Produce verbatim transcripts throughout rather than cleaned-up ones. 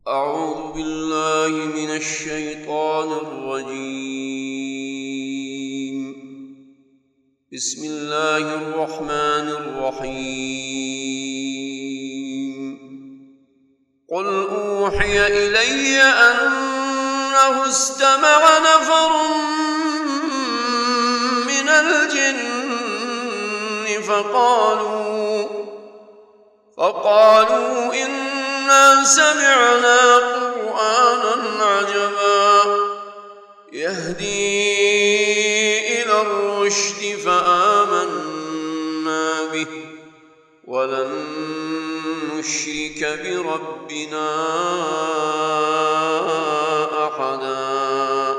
أعوذ بالله من الشيطان الرجيم. بسم الله الرحمن الرحيم. قل أوحي إلي أنه استمع نفر من الجن فقالوا فقالوا إنا سمعنا قرآنا عجبا يهدي إلى الرشد فآمنا به ولن نشرك بربنا أحدا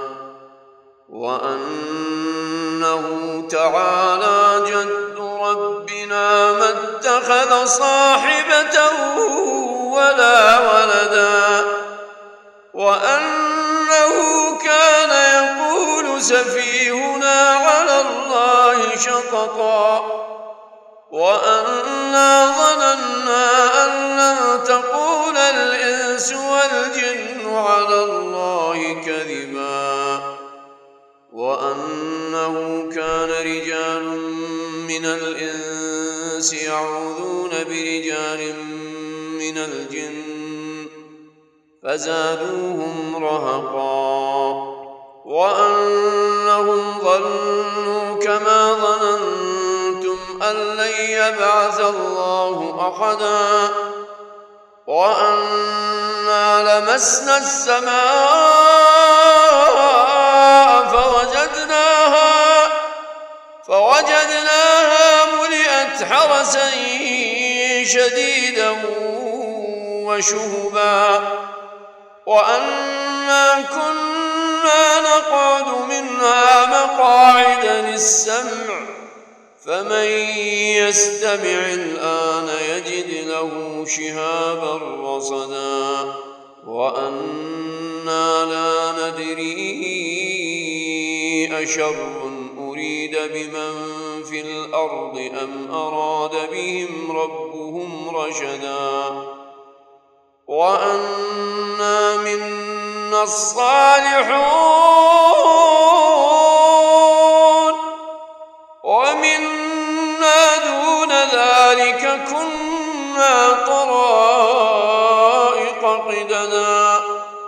وأنه تعالى جد ربنا ما اتخذ صاحبة ولا ولدا وأنه كان يقول سفيهنا على الله شططا وأنا ظننا أن لن تقول الإنس والجن على الله كذبا وأنه كان رجال من الإنس يعوذون برجال من الجن فزادوهم رهقا وأنهم ظنوا كما ظننتم أن لن يبعث الله أحدا وأنا لمسنا السماء فوجدناها فوجدناها ملئت حرسا شديدا وشهبا وأنا كنا نقعد منها مقاعد للسمع فمن يستمع الآن يجد له شهابا رصدا وأنا لا ندري أشر أريد بمن في الأرض أم أراد بهم ربهم رشدا وأنا منا الصالحون ومنا دون ذلك كنا طرائق قددا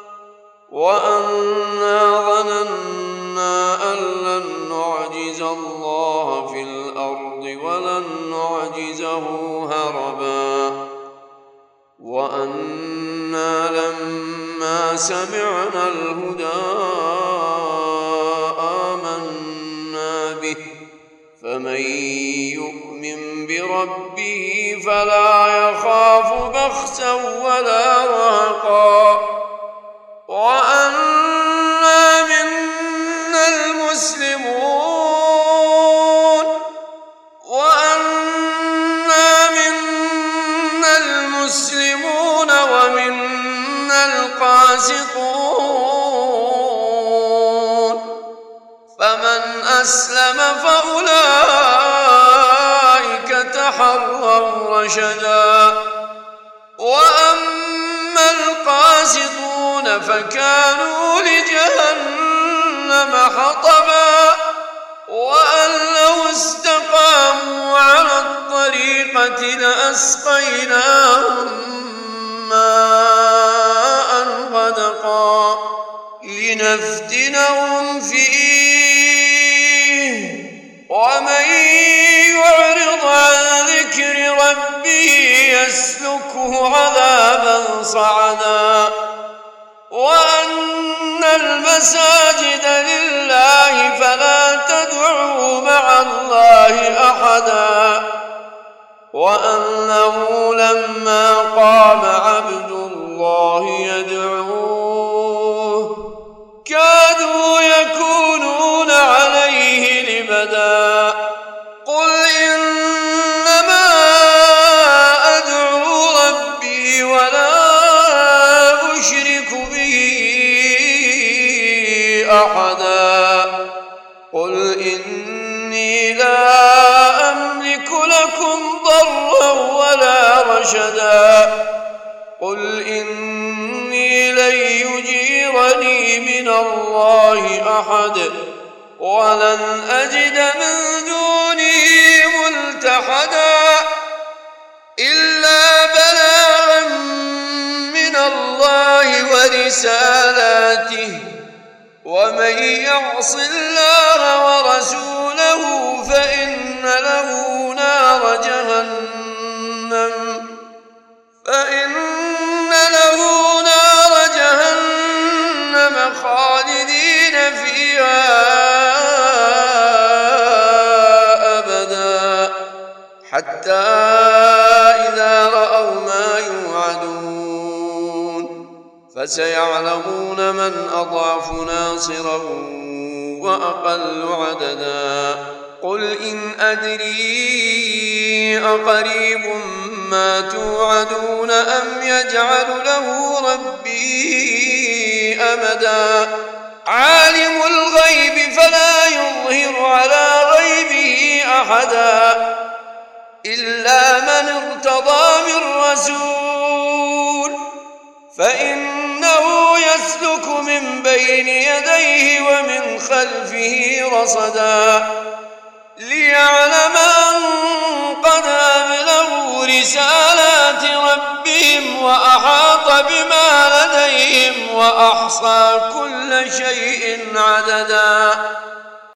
وأنا ظننا أن لن نعجز الله في الأرض ولن نعجزه هربا وأنا لما سمعنا الهدى آمنا به فمن يؤمن بربه فلا يخاف بخسا ولا رهقا وأنا منا المسلمون وأنا منا المسلمون ومنا القاسطون فمن أسلم فأولئك تحروا رشدا وأما القاسطون فكانوا لجهنم حطبا وأن لو استقاموا على الطريقة لأسقيناهم ماء غدقا لنفتنهم فيه ومن يعرض عن ذكر ربه يسلكه عذابا صعدا وأن المساجد لله فلا تدعوا مع الله أحدا وأنه لما قام عبد الله يدعوه كادوا يكونون عليه لبدا قل إنما أدعو ربي ولا أشرك به أحدا قل إني لا أملك لكم ضرا ولا رشدا قل إني لي من الله أحد ولن أجد من دونه ملتحدا إلا بلاغا من الله ورسالاته ومن يعص الله ورسوله فإن له نار جهنم فإن له نار جهنم خالدين فيها أبدا حتى إذا رأوا ما يوعدون فسيعلمون من أضعف ناصرا وأقل عددا قل إن أدري أقريب ما توعدون أم يجعل له ربي أمدا عالم الغيب فلا يظهر على غيبه أحدا إلا من ارتضى من رسول فإنه يسلك من بين يديه ومن خلفه رصدا ليعلم أن قد أبلغوا رسالات ربهم وأحاط بما لديهم وأحصى كل شيء عددا